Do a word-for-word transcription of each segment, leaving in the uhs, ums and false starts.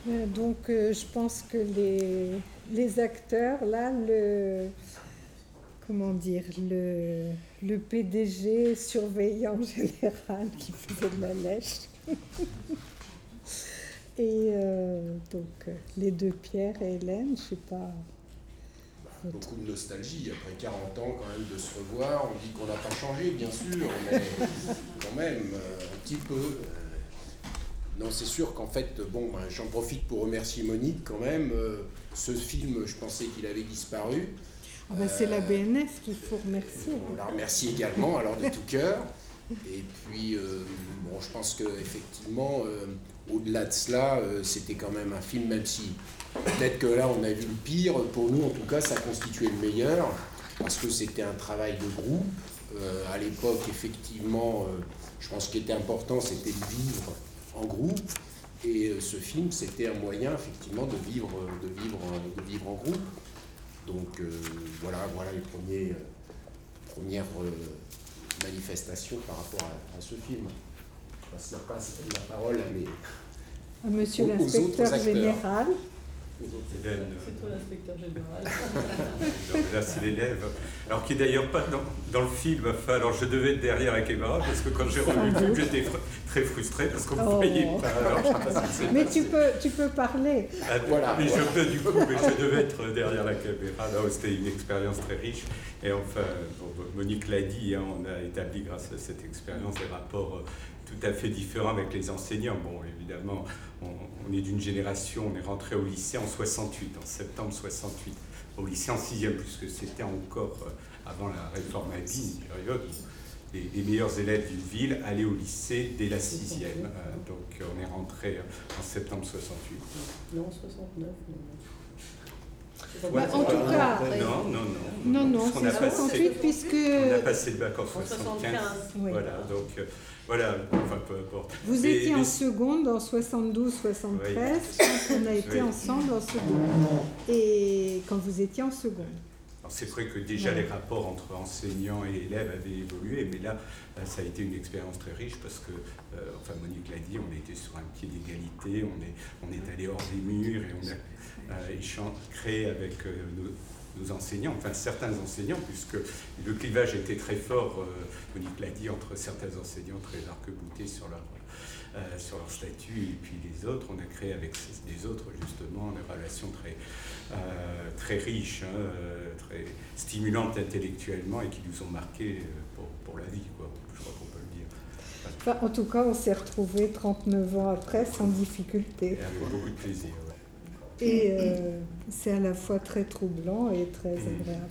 Euh, donc euh, je pense que les, les acteurs, là, le, comment dire, le, le P D G surveillant général qui faisait de la lèche. Et euh, donc euh, les deux Pierre et Hélène, je sais pas. Beaucoup de nostalgie, après quarante ans quand même de se revoir, on dit qu'on n'a pas changé bien sûr, mais quand même euh, un petit peu. Euh, non, c'est sûr qu'en fait, bon, ben, j'en profite pour remercier Monique quand même. Euh, ce film, je pensais qu'il avait disparu. Ah ben, c'est euh, la B N F qu'il faut remercier. On la remercie également, alors de tout cœur. Et puis, euh, bon, je pense qu'effectivement, euh, au-delà de cela, euh, c'était quand même un film, même si peut-être que là, on a vu le pire, pour nous, en tout cas, ça constituait le meilleur, parce que c'était un travail de groupe. Euh, à l'époque, effectivement, euh, je pense qu'il était important, c'était de vivre en groupe. Et euh, ce film, c'était un moyen, effectivement, de vivre, de vivre, de vivre en groupe. Donc, euh, voilà, voilà les premiers, euh, premières... Euh, manifestation par rapport à, à ce film. Je passe la, passe la parole à mes... À monsieur l'inspecteur général. Hélène. C'est toi l'inspecteur général. Donc là, c'est l'élève. Alors, qui est d'ailleurs pas dans, dans le film. Enfin, alors, je devais être derrière la caméra parce que quand j'ai revu le film, j'étais fr- très frustré parce qu'on ne oh. voyait pas. Alors, je sais pas si mais tu peux, tu peux parler. Ah, voilà. Mais je peux du coup, mais je devais être derrière la caméra. Là, c'était une expérience très riche. Et enfin, bon, Monique l'a dit, hein, on a établi grâce à cette expérience des rapports euh, tout à fait différents avec les enseignants. Bon, évidemment, on, on est d'une génération, on est rentré au lycée en soixante-huit, en septembre soixante-huit, au lycée en sixième, puisque c'était encore euh, avant la réforme Habine, période où les, les meilleurs élèves d'une ville allaient au lycée dès la sixième. Euh, donc on est rentré en septembre soixante-huit. Non, soixante-neuf. Bah, en tout cas, non, non, non, non, non c'est soixante-huit passé, puisque on a passé le bac en soixante-quinze. Oui. Voilà, donc euh, voilà, enfin peu importe. Vous mais, étiez mais... en seconde en soixante-douze soixante-treize, oui. Quand on a été oui. ensemble en seconde. Et quand vous étiez en seconde. Alors c'est vrai que déjà oui. les rapports entre enseignants et élèves avaient évolué, mais là, ça a été une expérience très riche parce que, euh, enfin Monique l'a dit, on était sur un pied d'égalité, on est, on est allé hors des murs et on a euh, échange, créé avec euh, nos, nos enseignants, enfin certains enseignants, puisque le clivage était très fort, euh, Monique l'a dit, entre certains enseignants très arc-boutés sur leur, euh, sur leur statut et puis les autres. On a créé avec les autres justement des relations très, euh, très riches, hein, très stimulantes intellectuellement et qui nous ont marqués pour, pour la vie, quoi. Je crois qu'on peut le dire. Enfin, en tout cas, on s'est retrouvés trente-neuf ans après sans difficulté. Et avec beaucoup de plaisir. Ouais. Et euh, c'est à la fois très troublant et très agréable.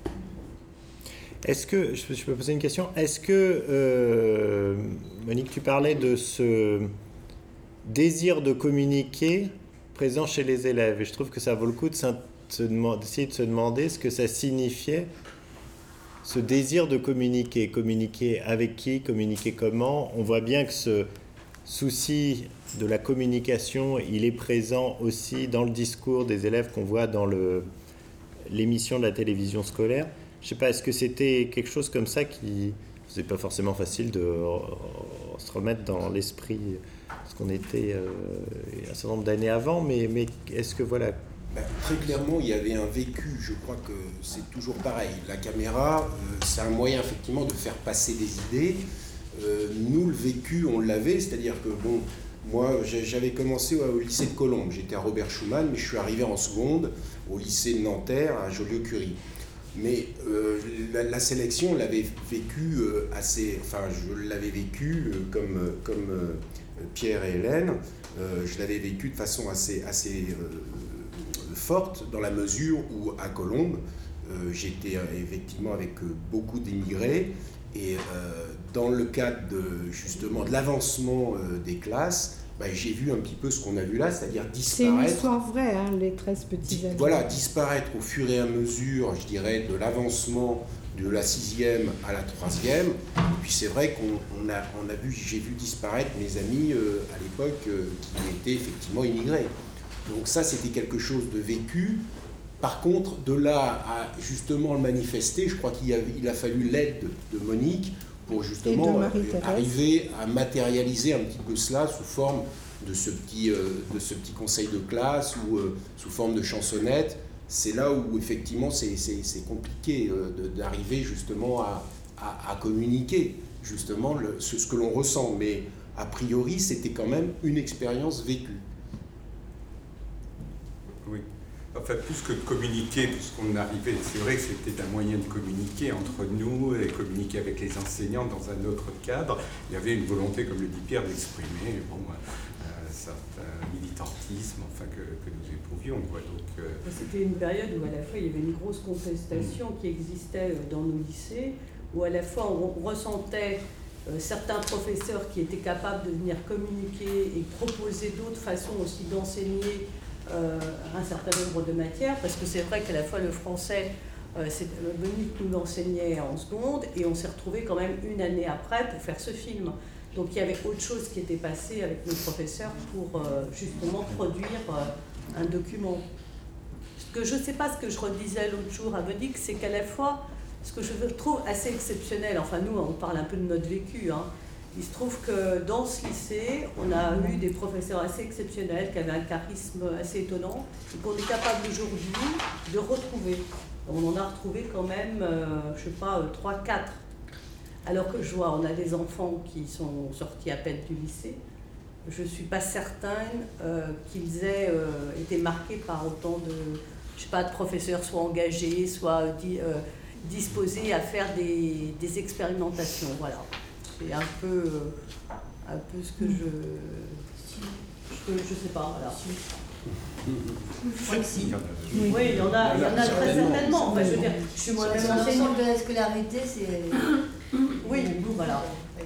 Est-ce que, je peux poser une question, est-ce que, euh, Monique, tu parlais de ce désir de communiquer présent chez les élèves, et je trouve que ça vaut le coup de se demander, d'essayer de se demander ce que ça signifiait, ce désir de communiquer, communiquer avec qui, communiquer comment. On voit bien que ce souci de la communication, il est présent aussi dans le discours des élèves qu'on voit dans le, l'émission de la télévision scolaire. Je ne sais pas, est-ce que c'était quelque chose comme ça qui... C'est pas forcément facile de se remettre dans l'esprit, parce qu'on était euh, un certain nombre d'années avant, mais, mais est-ce que voilà... Ben, très clairement, il y avait un vécu, je crois que c'est toujours pareil. La caméra, euh, c'est un moyen effectivement de faire passer des idées. Euh, nous, le vécu, on l'avait, c'est-à-dire que, bon, moi, j'avais commencé au lycée de Colombes, j'étais à Robert Schuman, mais je suis arrivé en seconde au lycée de Nanterre, à Joliot-Curie. Mais euh, la, la sélection, on l'avait vécu euh, assez, enfin, je l'avais vécu euh, comme, comme euh, Pierre et Hélène, euh, je l'avais vécu de façon assez, assez euh, forte, dans la mesure où, à Colombes, euh, j'étais euh, effectivement avec euh, beaucoup d'émigrés, et euh, dans le cadre de, justement de l'avancement euh, des classes, bah, j'ai vu un petit peu ce qu'on a vu là, c'est-à-dire disparaître... C'est une histoire vraie, hein, les treize petits amis. Voilà, disparaître au fur et à mesure, je dirais, de l'avancement de la sixième à la troisième. Et puis c'est vrai qu'on on a, on a vu, j'ai vu disparaître mes amis euh, à l'époque euh, qui étaient effectivement immigrés. Donc ça, c'était quelque chose de vécu. Par contre, de là à justement le manifester, je crois qu'il a, il a fallu l'aide de, de Monique pour justement arriver à matérialiser un petit peu cela sous forme de ce petit, euh, de ce petit conseil de classe ou euh, sous forme de chansonnette. C'est là où effectivement c'est, c'est, c'est compliqué euh, de, d'arriver justement à, à, à communiquer justement le, ce, ce que l'on ressent. Mais a priori, c'était quand même une expérience vécue. Oui. Enfin, plus que de communiquer, puisqu'on arrivait, c'est vrai que c'était un moyen de communiquer entre nous et communiquer avec les enseignants dans un autre cadre. Il y avait une volonté, comme le dit Pierre, d'exprimer bon, un certain militantisme enfin, que, que nous éprouvions. Quoi. Donc, euh... C'était une période où à la fois il y avait une grosse contestation mmh. qui existait dans nos lycées, où à la fois on ressentait euh, certains professeurs qui étaient capables de venir communiquer et proposer d'autres façons aussi d'enseigner Euh, un certain nombre de matières, parce que c'est vrai qu'à la fois le français, euh, c'est, Monique nous l'enseignait en seconde, et on s'est retrouvés quand même une année après pour faire ce film. Donc il y avait autre chose qui était passé avec nos professeurs pour euh, justement produire euh, un document. Ce que je ne sais pas, ce que je redisais l'autre jour à Monique, c'est qu'à la fois, ce que je trouve assez exceptionnel, enfin nous on parle un peu de notre vécu, hein, il se trouve que dans ce lycée, on a eu des professeurs assez exceptionnels qui avaient un charisme assez étonnant et qu'on est capable aujourd'hui de retrouver. On en a retrouvé quand même, euh, je ne sais pas, trois quatre. Alors que je vois, on a des enfants qui sont sortis à peine du lycée. Je ne suis pas certaine euh, qu'ils aient euh, été marqués par autant de, je sais pas, de professeurs soit engagés, soit di, euh, disposés à faire des, des expérimentations. Voilà. C'est un peu, un peu ce que je... Je, je sais pas, voilà. Je crois que si. Oui, il y en a, il y en a très certainement. Enfin, je veux dire, je suis moi-même enseignante. de la scolarité, c'est... Oui, voilà.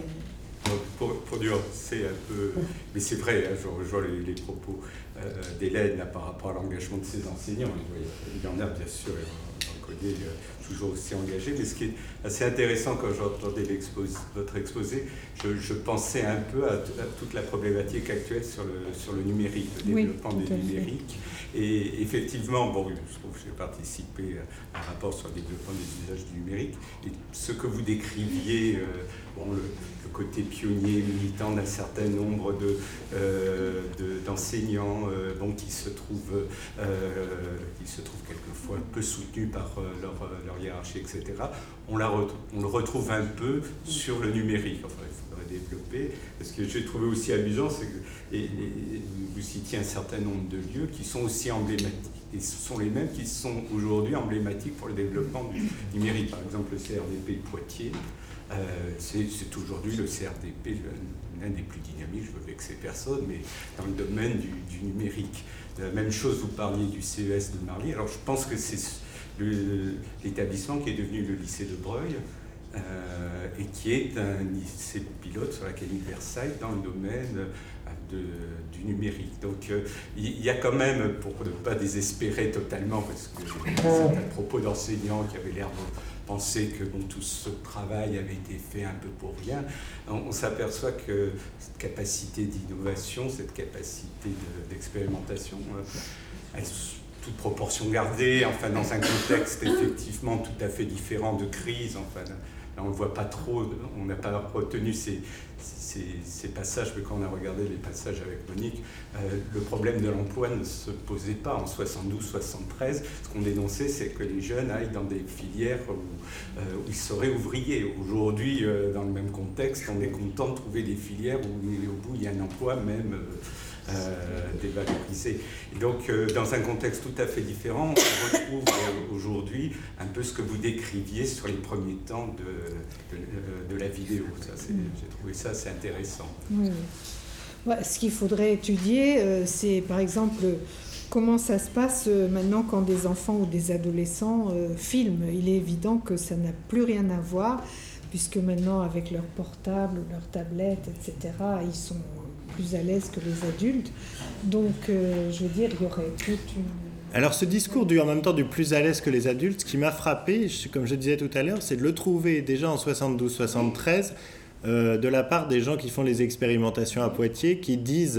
Pour, pour nuancer un peu, mais c'est vrai, hein, je rejoins les, les propos euh, d'Hélène là, par rapport à l'engagement de ses enseignants. Il y en a bien sûr, on connaît euh, toujours aussi engagé, mais ce qui est assez intéressant quand j'entendais votre exposé, je, je pensais un peu à, à toute la problématique actuelle sur le, sur le numérique, le oui, développement du numérique. Et effectivement, bon, je trouve que j'ai participé à un rapport sur le développement des usages du numérique, et ce que vous décriviez, euh, bon, le, le côté pionnier, militant d'un certain nombre de, euh, de, d'enseignants euh, bon, qui, se trouvent, euh, qui se trouvent quelquefois peu soutenus par euh, leur, leur hiérarchie, et cetera. On, la re, on le retrouve un peu sur le numérique. Enfin, il faudrait développer. Ce que j'ai trouvé aussi amusant, c'est que et, et, vous citiez un certain nombre de lieux qui sont aussi emblématiques. Et ce sont les mêmes qui sont aujourd'hui emblématiques pour le développement du numérique. Par exemple, le C R D P de Poitiers. Euh, c'est, c'est aujourd'hui le C R D P, l'un des plus dynamiques, je veux vexer personne, mais dans le domaine du, du numérique. La même chose, vous parliez du C E S de Marly. Alors je pense que c'est le, l'établissement qui est devenu le lycée de Breuil, euh, et qui est un lycée pilote sur l'Académie de Versailles dans le domaine de, du numérique. Donc euh, il y a quand même, pour ne pas désespérer totalement, parce que c'est un propos d'enseignants qui avait l'air de penser que bon, tout ce travail avait été fait un peu pour rien, on, on s'aperçoit que cette capacité d'innovation, cette capacité de, d'expérimentation, euh, toute proportion gardée, enfin dans un contexte effectivement tout à fait différent de crise, enfin là on ne voit pas trop, on n'a pas retenu ces, ces, ces passages, mais quand on a regardé les passages avec Monique, euh, le problème de l'emploi ne se posait pas en soixante-douze soixante-treize. Ce qu'on dénonçait, c'est que les jeunes aillent dans des filières où, euh, où ils seraient ouvriers. Aujourd'hui, euh, dans le même contexte, on est content de trouver des filières où au bout il y a un emploi même euh, Euh, dévalorisé. Et donc, euh, dans un contexte tout à fait différent, on retrouve euh, aujourd'hui un peu ce que vous décriviez sur les premiers temps de, de, de la vidéo. Ça, c'est, j'ai trouvé ça assez intéressant. Oui. Ouais, ce qu'il faudrait étudier, euh, c'est par exemple comment ça se passe euh, maintenant quand des enfants ou des adolescents euh, filment. Il est évident que ça n'a plus rien à voir, puisque maintenant, avec leur portable, leur tablette, et cetera, ils sont plus à l'aise que les adultes. Donc, euh, je veux dire, il y aurait toute une... Alors, ce discours du en même temps du plus à l'aise que les adultes, ce qui m'a frappé, comme je disais tout à l'heure, c'est de le trouver déjà en soixante-douze soixante-treize euh, de la part des gens qui font les expérimentations à Poitiers, qui disent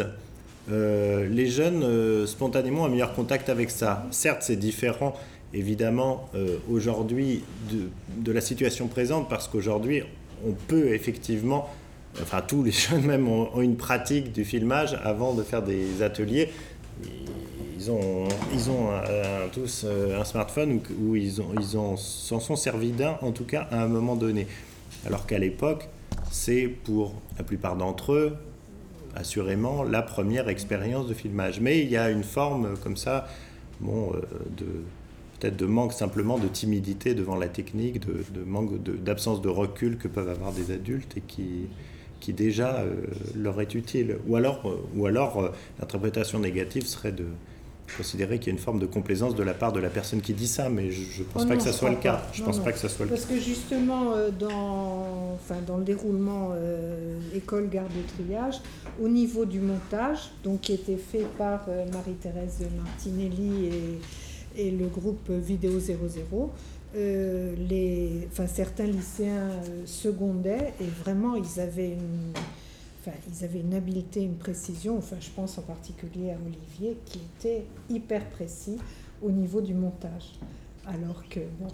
euh, les jeunes euh, spontanément ont un meilleur contact avec ça. Certes, c'est différent évidemment euh, aujourd'hui de, de la situation présente, parce qu'aujourd'hui on peut effectivement enfin tous les jeunes même ont, ont une pratique du filmage avant de faire des ateliers. Ils ont, ils ont euh, tous euh, un smartphone où, où ils, ont, ils ont, s'en sont servis d'un, en tout cas à un moment donné. Alors qu'à l'époque, c'est pour la plupart d'entre eux, assurément, la première expérience de filmage. Mais il y a une forme comme ça, bon, euh, de, peut-être de manque simplement de timidité devant la technique, de, de manque de, d'absence de recul que peuvent avoir des adultes et qui, qui déjà euh, leur est utile. Ou alors, euh, ou alors euh, l'interprétation négative serait de considérer qu'il y a une forme de complaisance de la part de la personne qui dit ça, mais je ne pense Oh pas non, que ça je soit le crois cas. pas. Je Non, pense non. pas que ça soit le cas. Parce que justement, euh, dans, enfin, dans le déroulement euh, école garde de triage, au niveau du montage, donc qui était fait par euh, Marie-Thérèse Martinelli et, et le groupe Vidéo zéro zéro, euh, les, enfin, certains lycéens euh, secondaient et vraiment ils avaient une... Enfin, ils avaient une habileté, une précision, enfin, je pense en particulier à Olivier, qui était hyper précis au niveau du montage. Alors que, bon...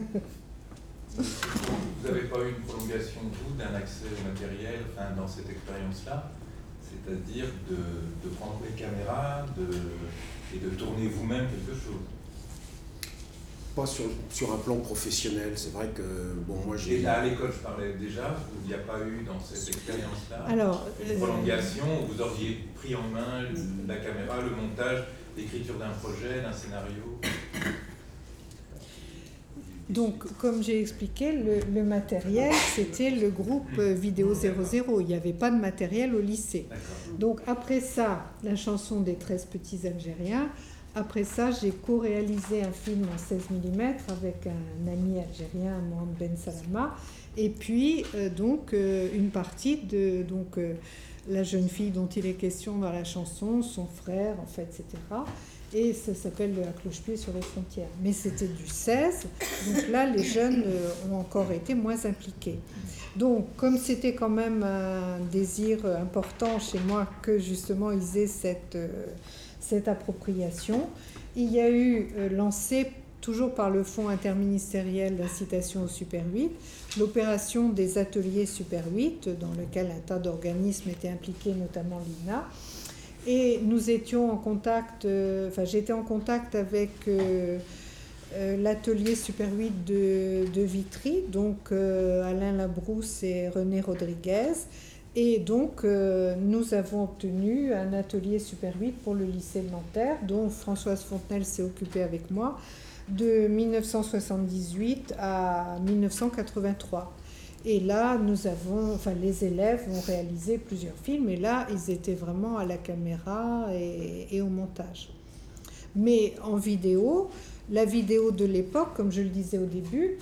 Vous n'avez pas eu une prolongation, vous, d'un accès au matériel, enfin, dans cette expérience-là, c'est-à-dire de, de prendre les caméras de, et de tourner vous-même quelque chose? Pas sur, sur un plan professionnel, c'est vrai que, bon, moi j'ai... Et là, à l'école, je parlais déjà, il n'y a pas eu dans cette expérience-là Alors, une prolongation où vous auriez pris en main la caméra, le montage, l'écriture d'un projet, d'un scénario? Donc, comme j'ai expliqué, le, le matériel, c'était le groupe Vidéo zéro zéro. Il n'y avait pas de matériel au lycée. Donc, après ça, la chanson des treize petits Algériens. Après ça, j'ai co-réalisé un film en seize millimètres avec un ami algérien, Mohamed Ben Salama. Et puis, euh, donc, euh, une partie de donc, euh, la jeune fille dont il est question dans la chanson, son frère, en fait, et cetera. Et ça s'appelle La cloche-pied sur les frontières. Mais c'était du seize, donc là, les jeunes euh, ont encore été moins impliqués. Donc, comme c'était quand même un désir important chez moi que, justement, ils aient cette... Euh, cette appropriation. Il y a eu euh, lancé, toujours par le Fonds interministériel d'incitation au Super huit, l'opération des ateliers Super huit, dans lequel un tas d'organismes étaient impliqués, notamment l'I N A. Et nous étions en contact, euh, enfin j'étais en contact avec euh, euh, l'atelier Super huit de, de Vitry, donc euh, Alain Labrousse et René Rodriguez. Et donc, euh, nous avons obtenu un atelier Super huit pour le lycée de Nanterre, dont Françoise Fontenelle s'est occupée avec moi, de mille neuf cent soixante-dix-huit à mille neuf cent quatre-vingt-trois. Et là, nous avons, enfin, les élèves ont réalisé plusieurs films, et là, ils étaient vraiment à la caméra et, et au montage. Mais en vidéo, la vidéo de l'époque, comme je le disais au début,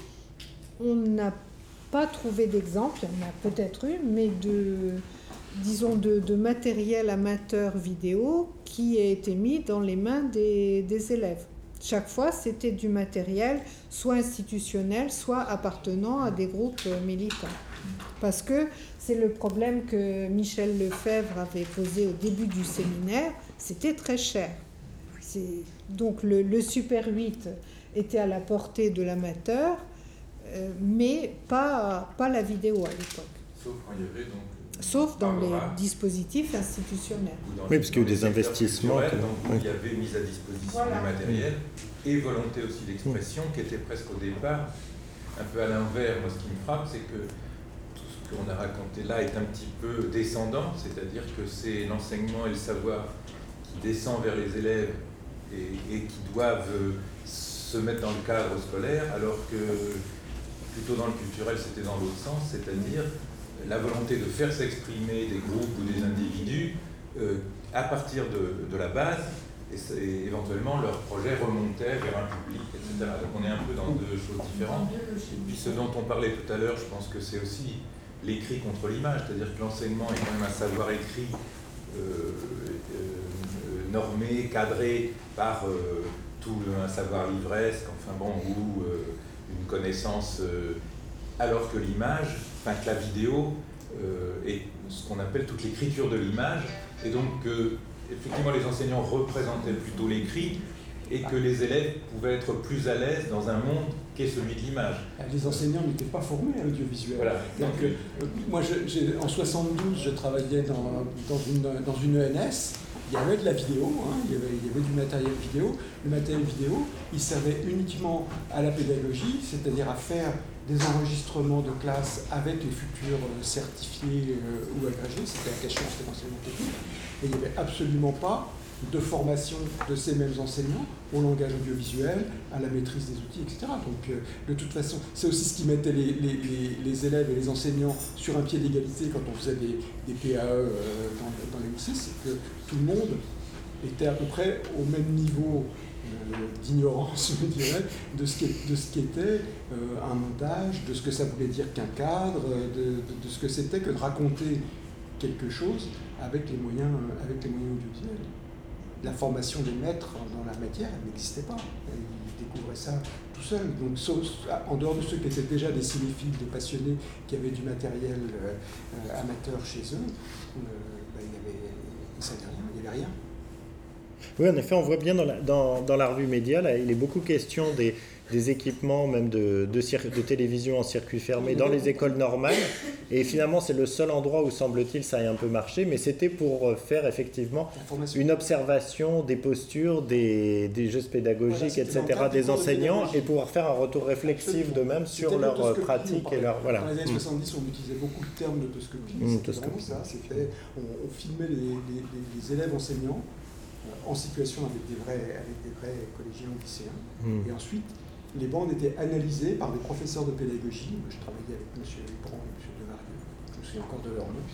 on n'a pas trouvé d'exemple, il y en a peut-être eu, mais de, disons, de, de matériel amateur vidéo qui a été mis dans les mains des, des élèves. Chaque fois, c'était du matériel soit institutionnel, soit appartenant à des groupes militants. Parce que c'est le problème que Michel Lefebvre avait posé au début du séminaire, c'était très cher. C'est, donc le, le Super huit était à la portée de l'amateur, Euh, mais pas, pas la vidéo à l'époque. Sauf quand il y avait donc... Sauf dans les dispositifs institutionnels. Oui, parce qu'il y a eu des investissements. Que... Donc, oui. Il y avait mise à disposition voilà. du matériel et volonté aussi d'expression qui était presque au départ un peu à l'inverse. Moi, ce qui me frappe, c'est que tout ce qu'on a raconté là est un petit peu descendant, c'est-à-dire que c'est l'enseignement et le savoir qui descend vers les élèves et, et qui doivent se mettre dans le cadre scolaire, alors que plutôt dans le culturel, c'était dans l'autre sens, c'est-à-dire la volonté de faire s'exprimer des groupes ou des individus euh, à partir de, de la base, et, et éventuellement leur projet remontait vers un public, et cetera. Donc on est un peu dans deux choses différentes. Et puis ce dont on parlait tout à l'heure, je pense que c'est aussi l'écrit contre l'image, c'est-à-dire que l'enseignement est quand même un savoir écrit euh, euh, normé, cadré par euh, tout un savoir livresque, enfin bon, ou euh, une connaissance, euh, alors que l'image, enfin que la vidéo euh, est ce qu'on appelle toute l'écriture de l'image, et donc euh, effectivement les enseignants représentaient plutôt l'écrit, et que les élèves pouvaient être plus à l'aise dans un monde qui est celui de l'image. Les enseignants n'étaient pas formés à l'audiovisuel. Voilà. Donc, euh, moi, je, j'ai, en soixante-douze, je travaillais dans, dans, une, dans une E N S. Il y avait de la vidéo, hein, il, y avait, il y avait du matériel vidéo. Le matériel vidéo, il servait uniquement à la pédagogie, c'est-à-dire à faire des enregistrements de classe avec les futurs certifiés euh, ou agrégés. C'était la question, c'était l'enseignement technique. Et il n'y avait absolument pas de formation de ces mêmes enseignants au langage audiovisuel, à la maîtrise des outils, et cetera. Donc, euh, de toute façon, c'est aussi ce qui mettait les, les, les, les élèves et les enseignants sur un pied d'égalité quand on faisait des, des P A E euh, dans, dans les lycées, c'est que tout le monde était à peu près au même niveau euh, d'ignorance, je dirais, de ce, qui, de ce qu'était euh, un montage, de ce que ça voulait dire qu'un cadre, de, de, de ce que c'était que de raconter quelque chose avec les moyens, avec les moyens audiovisuels. La formation des maîtres dans la matière, elle n'existait pas. Ils découvraient ça tout seuls. Donc, en dehors de ceux qui étaient déjà des cinéphiles, des passionnés, qui avaient du matériel euh, amateur chez eux, euh, ben, il y avait, ils savaient rien, il n'y avait rien. Oui, en effet, on voit bien dans la, dans, dans la revue Média, là, il est beaucoup question des, des équipements, même de, de, cir- de télévision en circuit fermé dans les écoles normales. Et finalement, c'est le seul endroit où, semble-t-il, ça ait un peu marché. Mais c'était pour faire effectivement une observation des postures, des, des gestes pédagogiques, voilà, et cetera, des enseignants, et pouvoir faire un retour réflexif d'eux-mêmes sur leur pratique et leur... Voilà. Dans les années soixante-dix, on utilisait beaucoup le terme de toscopie. Mmh, c'était vraiment ça. C'était, on, on filmait les, les, les élèves enseignants en situation avec des vrais, avec des vrais collégiens ou lycéens. Mmh. Et ensuite, les bandes étaient analysées par des professeurs de pédagogie. Je travaillais avec M. Lebrun et M. Devarieux. Je me souviens encore de leur nom.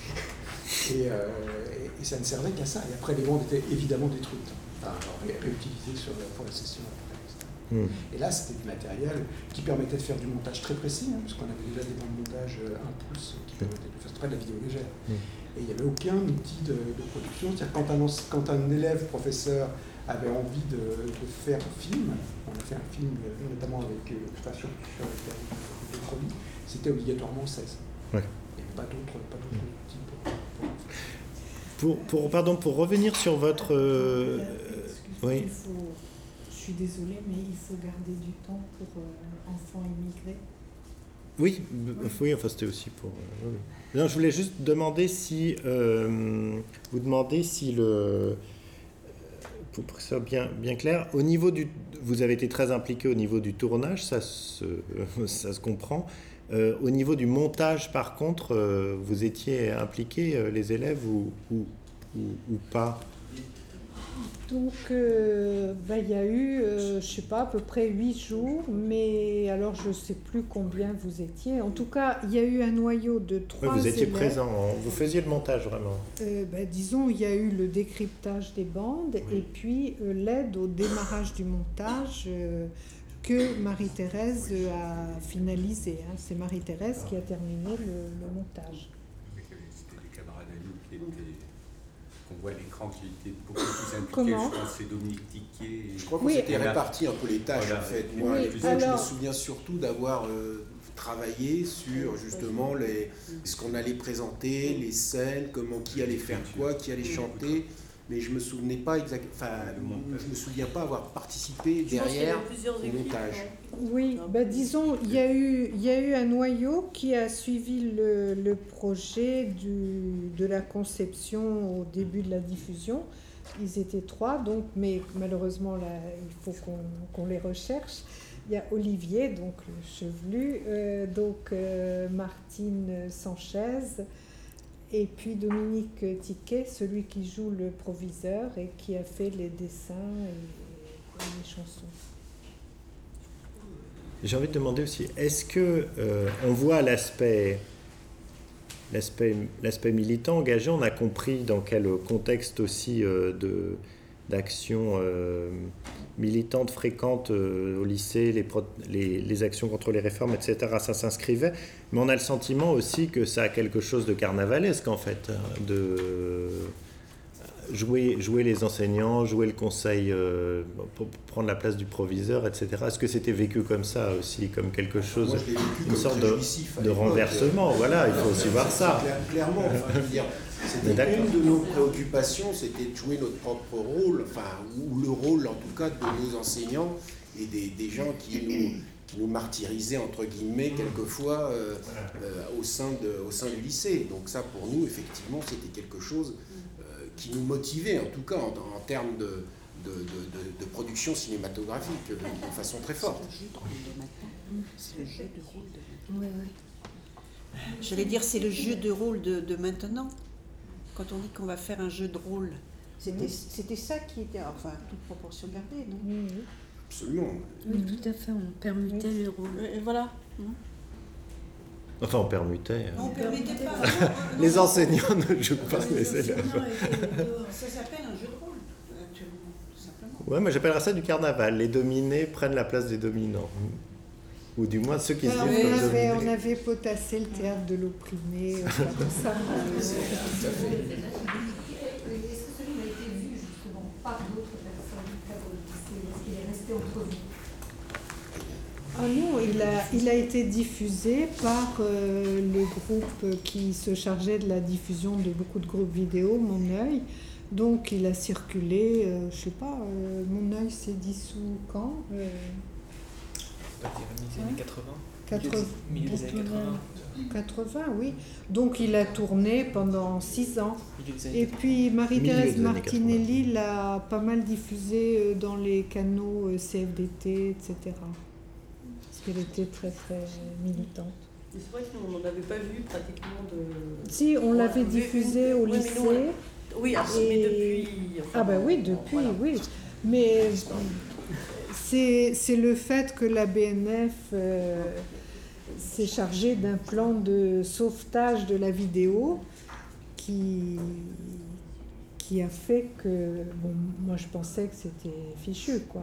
Et, euh, et, et ça ne servait qu'à ça. Et après, les bandes étaient évidemment détruites, enfin, réutilisées sur, pour la session après. Mmh. Et là, c'était du matériel qui permettait de faire du montage très précis, hein, parce qu'on avait déjà des bandes de montage un pouce qui permettaient de faire très de la vidéo légère. Mmh. Et il n'y avait aucun outil de, de production. C'est-à-dire quand un, quand un élève professeur avait envie de, de faire un film, on a fait un film notamment avec enfin, sur, sur le produit, c'était obligatoirement seize. Ouais. Il n'y avait pas d'autres pas d'autres outils pour, pour, pour, pour Pardon, pour revenir sur votre... Euh, oui. Il faut, je suis désolée, mais il faut garder du temps pour euh, enfants immigrés. Oui, oui, enfin c'était aussi pour... Euh, oui. Non, je voulais juste demander si... Euh, vous demandez si le... Pour que ce soit bien, bien clair, au niveau du... Vous avez été très impliqué au niveau du tournage, ça se, ça se comprend. Euh, au niveau du montage, par contre, euh, vous étiez impliqués, euh, les élèves, ou, ou, ou, ou pas ? Donc, euh, bah, y a eu, euh, je sais pas, à peu près huit jours, mais alors je sais plus combien vous étiez. En tout cas, il y a eu un noyau de trois élèves. Vous étiez présent, vous faisiez le montage vraiment. Euh, bah, disons, il y a eu le décryptage des bandes, oui. Et puis euh, l'aide au démarrage du montage euh, que Marie-Thérèse a finalisé. Hein. C'est Marie-Thérèse qui a terminé le, le montage. C'était des camarades à nous qui étaient... On voit à l'écran qui était beaucoup plus impliqué. Comment ? Je pense que c'est Dominique Tiquet. Je crois qu'on oui. s'était réparti un peu les tâches, voilà. En fait. Moi, oui, je, alors... je me souviens surtout d'avoir euh, travaillé sur justement les, ce qu'on allait présenter, les scènes, comment, qui allait faire quoi, qui allait chanter. Mais je me souvenais pas exactement. Enfin, je me souviens pas avoir participé derrière au montage. Oui, bah disons, il y a eu, il y a eu un noyau qui a suivi le, le projet du, de la conception au début de la diffusion. Ils étaient trois, donc, mais malheureusement là, il faut qu'on, qu'on les recherche. Il y a Olivier, donc le chevelu, euh, donc euh, Martine Sanchez. Et puis Dominique Tiquet, celui qui joue le proviseur et qui a fait les dessins et, et les chansons. J'ai envie de demander aussi, est-ce que euh, on voit l'aspect, l'aspect, l'aspect militant engagé, on a compris dans quel contexte aussi euh, de, d'action euh, militante fréquente euh, au lycée, les, pro, les, les actions contre les réformes, et cetera, ça s'inscrivait. Mais on a le sentiment aussi que ça a quelque chose de carnavalesque, en fait, de jouer, jouer les enseignants, jouer le conseil euh, pour prendre la place du proviseur, et cetera. Est-ce que c'était vécu comme ça aussi, comme quelque chose, Moi, une sorte de, de renversement, voilà, il faut aussi voir ça. Clairement, enfin, je veux dire, C'était une de nos préoccupations, c'était de jouer notre propre rôle, enfin, ou le rôle en tout cas de nos enseignants et des, des gens qui nous, qui nous martyrisaient, entre guillemets, quelquefois euh, euh, au, sein de, au sein du lycée. Donc ça, pour nous, effectivement, c'était quelque chose euh, qui nous motivait, en tout cas, en, en termes de, de, de, de, de production cinématographique, de, de façon très forte. C'est le jeu de rôle de... Oui, oui. J'allais dire, c'est le jeu de rôle de, de maintenant. Quand on dit qu'on va faire un jeu de rôle, c'était, mmh. c'était ça qui était, enfin, toute proportion gardée, non? Mmh. Absolument. Oui, tout à fait, on permutait mmh. le rôle. Et voilà. Mmh. Enfin, on permutait. Non, on permutait pas. Les enseignants ne jouent pas les élèves. Ça s'appelle un jeu de rôle, actuellement, tout simplement. Ouais, mais j'appellerais ça du carnaval. Les dominés prennent la place des dominants. Ou du moins ceux qui se disent on, comme avait, dominés. on avait potassé le théâtre de l'opprimé, enfin, tout ça. Est-ce que celui-là a été vu justement par d'autres personnes du cadre du lycée? Est-ce qu'il est resté entre vous? Ah non, il a, il a été diffusé par euh, le groupe qui se chargeait de la diffusion de beaucoup de groupes vidéo, Mon Œil. Donc il a circulé, euh, je sais pas, euh, Mon Œil s'est dissous quand euh, milieu des années quatre-vingts. quatre-vingts. Milieu des années quatre-vingts. quatre-vingts, oui. Donc il a tourné pendant six ans. Et puis Marie-Thérèse Martinelli l'a pas mal diffusé dans les canaux C F D T, et cetera. Parce qu'elle était très très militante. Et c'est vrai que nous, on n'en avait pas vu pratiquement de... Si, on l'avait ouais, diffusé au oui, lycée. Mais nous, oui, ah, et... mais depuis... Enfin, ah ben oui, depuis, voilà. oui. Mais c'est, c'est le fait que la B N F euh, s'est chargée d'un plan de sauvetage de la vidéo qui, qui a fait que... Bon, moi, je pensais que c'était fichu, quoi.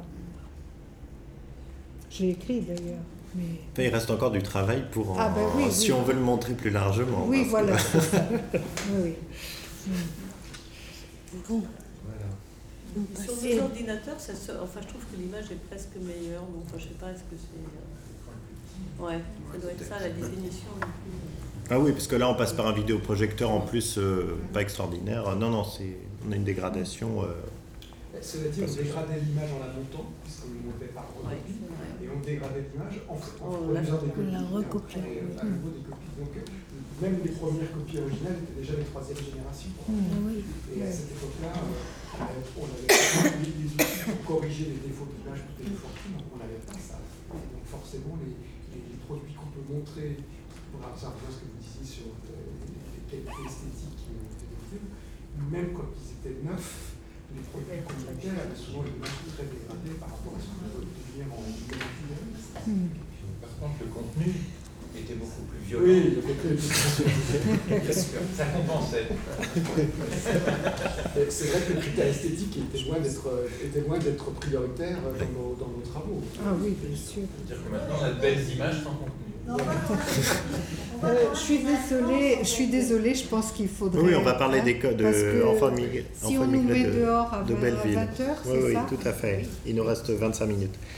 J'ai écrit, d'ailleurs. Mais... Enfin, il reste encore du travail pour en... ah ben oui, si oui. on veut le montrer plus largement. Oui, voilà, que... c'est ça. Oui, oui. Bon. Voilà. Sur les ordinateurs, ça se... enfin, je trouve que l'image est presque meilleure. Donc, enfin, je sais pas, est-ce que c'est... Ouais, ça doit être ça, la définition. Ah oui, parce que là, on passe par un vidéoprojecteur en plus, euh, pas extraordinaire. Non, non, c'est... on a une dégradation... Euh... Cela dit, on dégradait l'image en la montant, puisqu'on ne montait pas en recopie, et on dégradait l'image en, en, en produisant des copies. On la recopiait. Et, à nouveau des copies. Donc, même les premières copies originales étaient déjà les troisième génération. Mmh. Et à cette époque-là, euh, on avait pas les, les outils pour corriger les défauts de l'image, toutes les fortunes, on n'avait pas ça. Et donc forcément, les, les, les produits qu'on peut montrer, pour avoir ce que vous disiez sur euh, les qualités esthétiques qui ont été développées, même quand ils étaient neufs, les produits communautaires avaient souvent une image très dégradée par rapport à ce qu'on peut devenir en mmh. Par contre, le contenu était beaucoup plus violent. Oui, le contenu était plus violent. Ça compensait. C'est vrai que le critère esthétique était loin d'être, était loin d'être prioritaire dans nos, dans nos travaux. Ah oui, bien sûr. C'est-à-dire que maintenant, on a de belles images sans contenu. euh, je suis désolée, je suis désolée, je pense qu'il faudrait... Oui, on va parler des codes enfants migrés si on nous met de, dehors à de Belleville. vingt heures, oui, c'est oui, ça? tout à fait. Il nous reste vingt-cinq minutes.